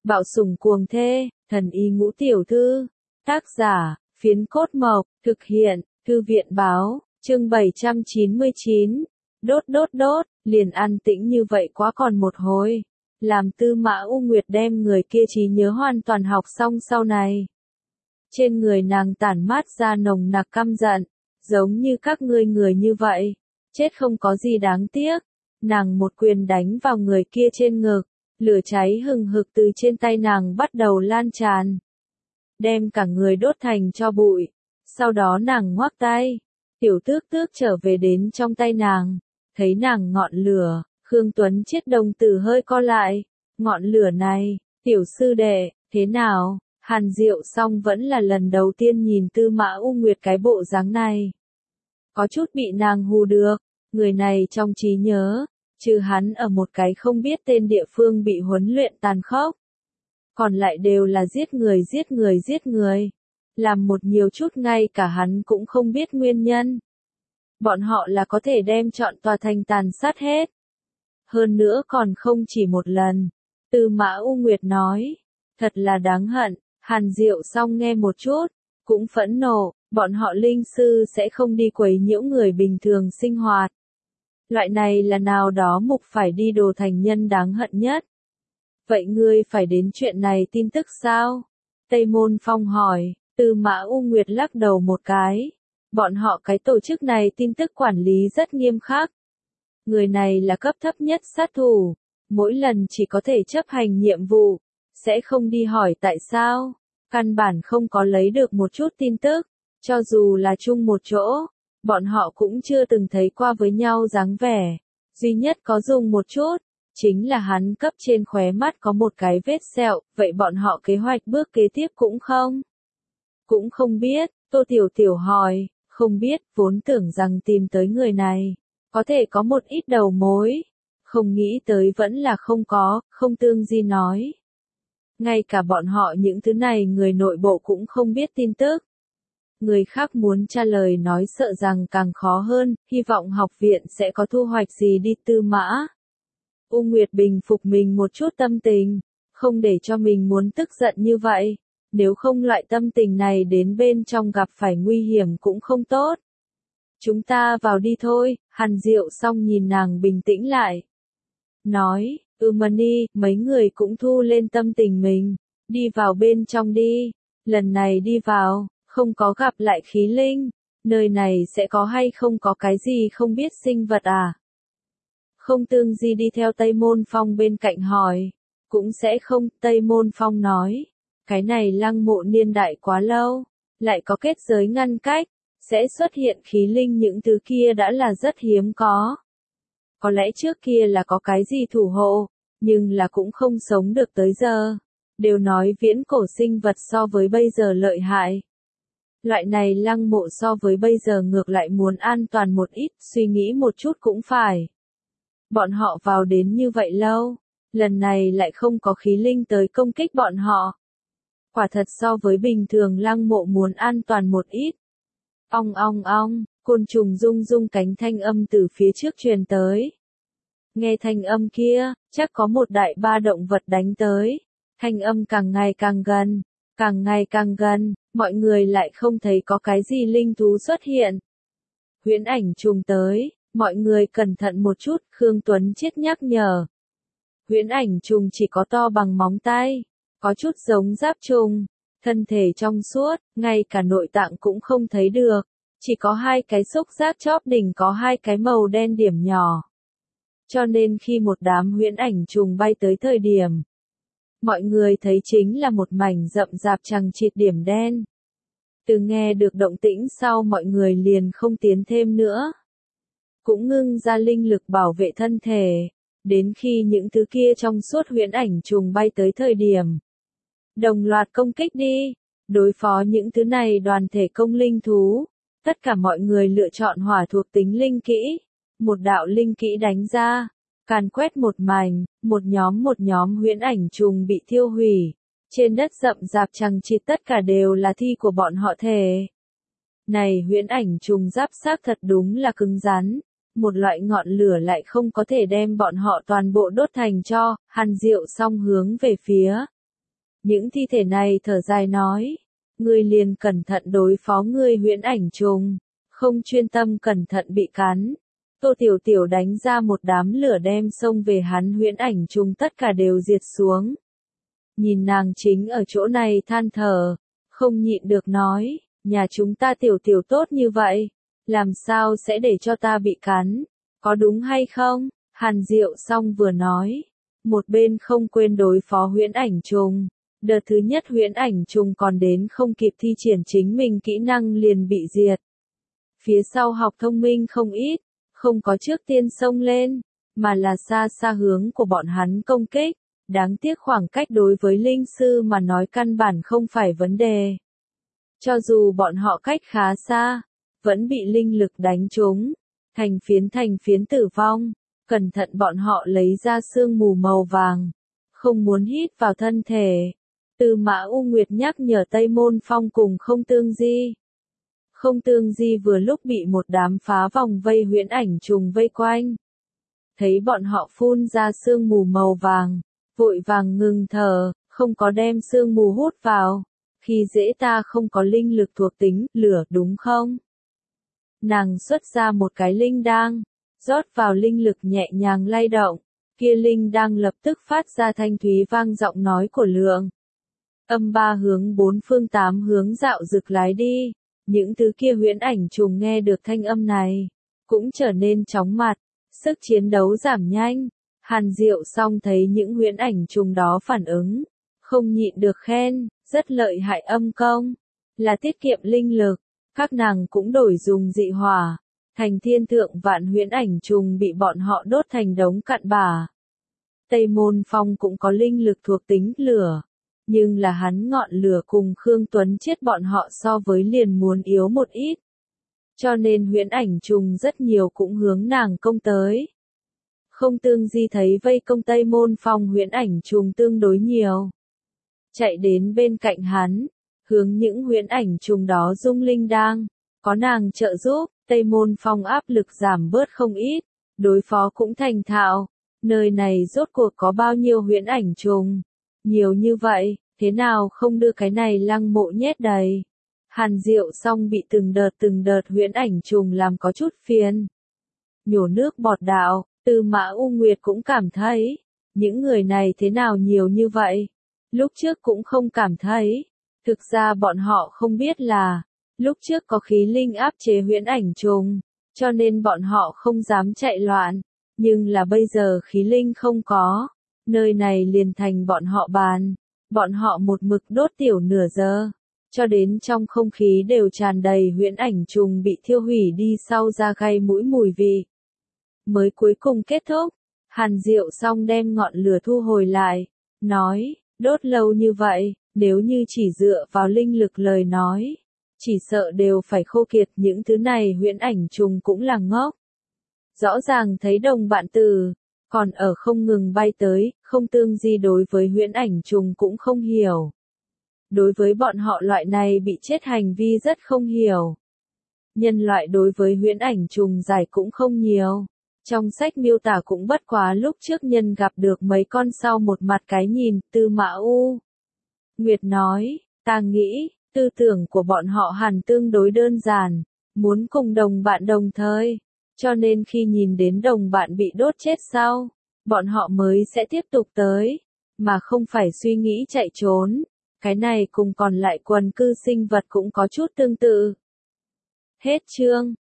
Bạo sủng cuồng thê, thần y ngũ tiểu thư. Tác giả, Phiến Cốt Mộc, thực hiện, Thư viện báo, chương 799. Đốt, liền an tĩnh như vậy quá còn một hồi. Làm Tư Mã U Nguyệt đem người kia trí nhớ hoàn toàn học xong sau này. Trên người nàng tản mát ra nồng nặc căm giận, giống như các ngươi người như vậy, chết không có gì đáng tiếc. Nàng một quyền đánh vào người kia trên ngực, lửa cháy hừng hực từ trên tay nàng bắt đầu lan tràn, đem cả người đốt thành tro bụi. Sau đó nàng ngoác tay, tiểu tước tước trở về đến trong tay nàng, thấy nàng ngọn lửa, Khương Tuấn Chiết đồng tử hơi co lại, ngọn lửa này, tiểu sư đệ, thế nào? Hàn Diệu Song vẫn là lần đầu tiên nhìn Tư Mã U Nguyệt cái bộ dáng này. Có chút bị nàng hù được, người này trong trí nhớ, trừ hắn ở một cái không biết tên địa phương bị huấn luyện tàn khốc. Còn lại đều là giết người. Làm một nhiều chút ngay cả hắn cũng không biết nguyên nhân. Bọn họ là có thể đem trọn tòa thành tàn sát hết. Hơn nữa còn không chỉ một lần. Tư Mã U Nguyệt nói, thật là đáng hận. Hàn Diệu Song nghe một chút, cũng phẫn nộ, bọn họ linh sư sẽ không đi quấy nhiễu người bình thường sinh hoạt. Loại này là nào đó mục phải đi đồ thành nhân đáng hận nhất. Vậy ngươi phải đến chuyện này tin tức sao? Tây Môn Phong hỏi. Tư Mã U Nguyệt lắc đầu một cái. Bọn họ cái tổ chức này tin tức quản lý rất nghiêm khắc. Người này là cấp thấp nhất sát thủ, mỗi lần chỉ có thể chấp hành nhiệm vụ, sẽ không đi hỏi tại sao, căn bản không có lấy được một chút tin tức, cho dù là chung một chỗ, bọn họ cũng chưa từng thấy qua với nhau dáng vẻ, duy nhất có dùng một chút, chính là hắn cấp trên khóe mắt có một cái vết sẹo, vậy bọn họ kế hoạch bước kế tiếp cũng không biết. Tô Tiểu Tiểu hỏi, không biết, vốn tưởng rằng tìm tới người này, có thể có một ít đầu mối, không nghĩ tới vẫn là không có, không Tương Di nói. Ngay cả bọn họ những thứ này người nội bộ cũng không biết tin tức. Người khác muốn trả lời nói sợ rằng càng khó hơn, hy vọng học viện sẽ có thu hoạch gì đi. Tư Mã U Nguyệt bình phục mình một chút tâm tình, không để cho mình muốn tức giận như vậy, nếu không loại tâm tình này đến bên trong gặp phải nguy hiểm cũng không tốt. Chúng ta vào đi thôi. Hàn Diệu Song nhìn nàng bình tĩnh lại. Nói, Mani, mấy người cũng thu lên tâm tình mình, đi vào bên trong đi. Lần này đi vào, không có gặp lại khí linh, nơi này sẽ có hay không có cái gì không biết sinh vật à? Không Tương Di đi theo Tây Môn Phong bên cạnh hỏi, cũng sẽ không. Tây Môn Phong nói, cái này lăng mộ niên đại quá lâu, lại có kết giới ngăn cách, sẽ xuất hiện khí linh những thứ kia đã là rất hiếm có. Có lẽ trước kia là có cái gì thủ hộ, nhưng là cũng không sống được tới giờ. Đều nói viễn cổ sinh vật so với bây giờ lợi hại. Loại này lăng mộ so với bây giờ ngược lại muốn an toàn một ít, suy nghĩ một chút cũng phải. Bọn họ vào đến như vậy lâu, lần này lại không có khí linh tới công kích bọn họ. Quả thật so với bình thường lăng mộ muốn an toàn một ít. Ong ong ong, côn trùng rung rung cánh thanh âm từ phía trước truyền tới. Nghe thanh âm kia, chắc có một đại ba động vật đánh tới. Thanh âm càng ngày càng gần, mọi người lại không thấy có cái gì linh thú xuất hiện. Huyễn ảnh trùng tới, mọi người cẩn thận một chút, Khương Tuấn Chiết nhắc nhở. Huyễn ảnh trùng chỉ có to bằng móng tay, có chút giống giáp trùng, thân thể trong suốt, ngay cả nội tạng cũng không thấy được, chỉ có hai cái xúc giác chóp đỉnh có hai cái màu đen điểm nhỏ. Cho nên khi một đám huyễn ảnh trùng bay tới thời điểm, mọi người thấy chính là một mảnh rậm rạp chằng chịt điểm đen. Từ nghe được động tĩnh sau mọi người liền không tiến thêm nữa. Cũng ngưng ra linh lực bảo vệ thân thể, đến khi những thứ kia trong suốt huyễn ảnh trùng bay tới thời điểm. Đồng loạt công kích đi, đối phó những thứ này đoàn thể công linh thú. Tất cả mọi người lựa chọn hỏa thuộc tính linh kỹ. Một đạo linh kỹ đánh ra, càn quét một mảnh, một nhóm huyễn ảnh trùng bị thiêu hủy. Trên đất rậm rạp chằng chịt tất cả đều là thi của bọn họ thể. Này huyễn ảnh trùng giáp xác thật đúng là cứng rắn. Một loại ngọn lửa lại không có thể đem bọn họ toàn bộ đốt thành tro. Hàn Diệu Song hướng về phía Những thi thể này thở dài nói, ngươi liền cẩn thận đối phó ngươi huyễn ảnh trùng, không chuyên tâm cẩn thận bị cắn. Tô Tiểu Tiểu đánh ra một đám lửa đem xông về hắn huyễn ảnh trùng tất cả đều diệt xuống. Nhìn nàng chính ở chỗ này than thở, không nhịn được nói, nhà chúng ta Tiểu Tiểu tốt như vậy, làm sao sẽ để cho ta bị cắn, có đúng hay không? Hàn Diệu xong vừa nói, một bên không quên đối phó huyễn ảnh trùng. Đợt thứ nhất huyễn ảnh trùng còn đến không kịp thi triển chính mình kỹ năng liền bị diệt. Phía sau học thông minh không ít, không có trước tiên xông lên, mà là xa xa hướng của bọn hắn công kích. Đáng tiếc khoảng cách đối với linh sư mà nói căn bản không phải vấn đề. Cho dù bọn họ cách khá xa, vẫn bị linh lực đánh trúng, thành phiến tử vong. Cẩn thận bọn họ lấy ra sương mù màu vàng, không muốn hít vào thân thể. Tư Mã U Nguyệt nhắc nhở Tây Môn Phong cùng Không Tương Di. Không Tương Di vừa lúc bị một đám phá vòng vây huyễn ảnh trùng vây quanh. Thấy bọn họ phun ra sương mù màu vàng, vội vàng ngừng thở, không có đem sương mù hút vào. Khi dễ ta không có linh lực thuộc tính, lửa đúng không? Nàng xuất ra một cái linh đăng, rót vào linh lực nhẹ nhàng lay động, kia linh đăng lập tức phát ra thanh thúy vang giọng nói của Lượng. Âm ba hướng bốn phương tám hướng dạo rực lái đi, những thứ kia huyễn ảnh trùng nghe được thanh âm này, cũng trở nên chóng mặt, sức chiến đấu giảm nhanh. Hàn Diệu xong thấy những huyễn ảnh trùng đó phản ứng, không nhịn được khen, rất lợi hại âm công, là tiết kiệm linh lực, các nàng cũng đổi dùng dị hỏa, thành thiên thượng vạn huyễn ảnh trùng bị bọn họ đốt thành đống cặn bã. Tây Môn Phong cũng có linh lực thuộc tính lửa, nhưng là hắn ngọn lửa cùng Khương Tuấn Chiết bọn họ so với liền muốn yếu một ít. Cho nên huyễn ảnh trùng rất nhiều cũng hướng nàng công tới. Không Tương Di thấy vây công Tây Môn Phong huyễn ảnh trùng tương đối nhiều. Chạy đến bên cạnh hắn, hướng những huyễn ảnh trùng đó dung linh đang, có nàng trợ giúp, Tây Môn Phong áp lực giảm bớt không ít, đối phó cũng thành thạo. Nơi này rốt cuộc có bao nhiêu huyễn ảnh trùng? Nhiều như vậy, thế nào không đưa cái này lăng mộ nhét đầy? Hàn Diệu xong bị từng đợt huyễn ảnh trùng làm có chút phiền. Nhổ nước bọt đạo, Tư Mã U Nguyệt cũng cảm thấy, những người này thế nào nhiều như vậy? Lúc trước cũng không cảm thấy. Thực ra bọn họ không biết là, lúc trước có khí linh áp chế huyễn ảnh trùng, cho nên bọn họ không dám chạy loạn. Nhưng là bây giờ khí linh không có, nơi này liền thành bọn họ bàn. Bọn họ một mực đốt tiểu nửa giờ, cho đến trong không khí đều tràn đầy huyễn ảnh trùng bị thiêu hủy đi sau ra gây mũi mùi vị. Mới cuối cùng kết thúc, Hàn Diệu xong đem ngọn lửa thu hồi lại, nói, đốt lâu như vậy, nếu như chỉ dựa vào linh lực lời nói, chỉ sợ đều phải khô kiệt. Những thứ này huyễn ảnh trùng cũng là ngốc. Rõ ràng thấy đồng bạn tử, còn ở không ngừng bay tới, Không Tương Di đối với huyễn ảnh trùng cũng không hiểu. Đối với bọn họ loại này bị chết hành vi rất không hiểu. Nhân loại đối với huyễn ảnh trùng giải cũng không nhiều. Trong sách miêu tả cũng bất quá lúc trước nhân gặp được mấy con sau một mặt cái nhìn. Tư Mã U Nguyệt nói, ta nghĩ, tư tưởng của bọn họ hẳn tương đối đơn giản, muốn cùng đồng bạn đồng thời. Cho nên khi nhìn đến đồng bạn bị đốt chết sau, bọn họ mới sẽ tiếp tục tới, mà không phải suy nghĩ chạy trốn. Cái này cùng còn lại quần cư sinh vật cũng có chút tương tự. Hết chương.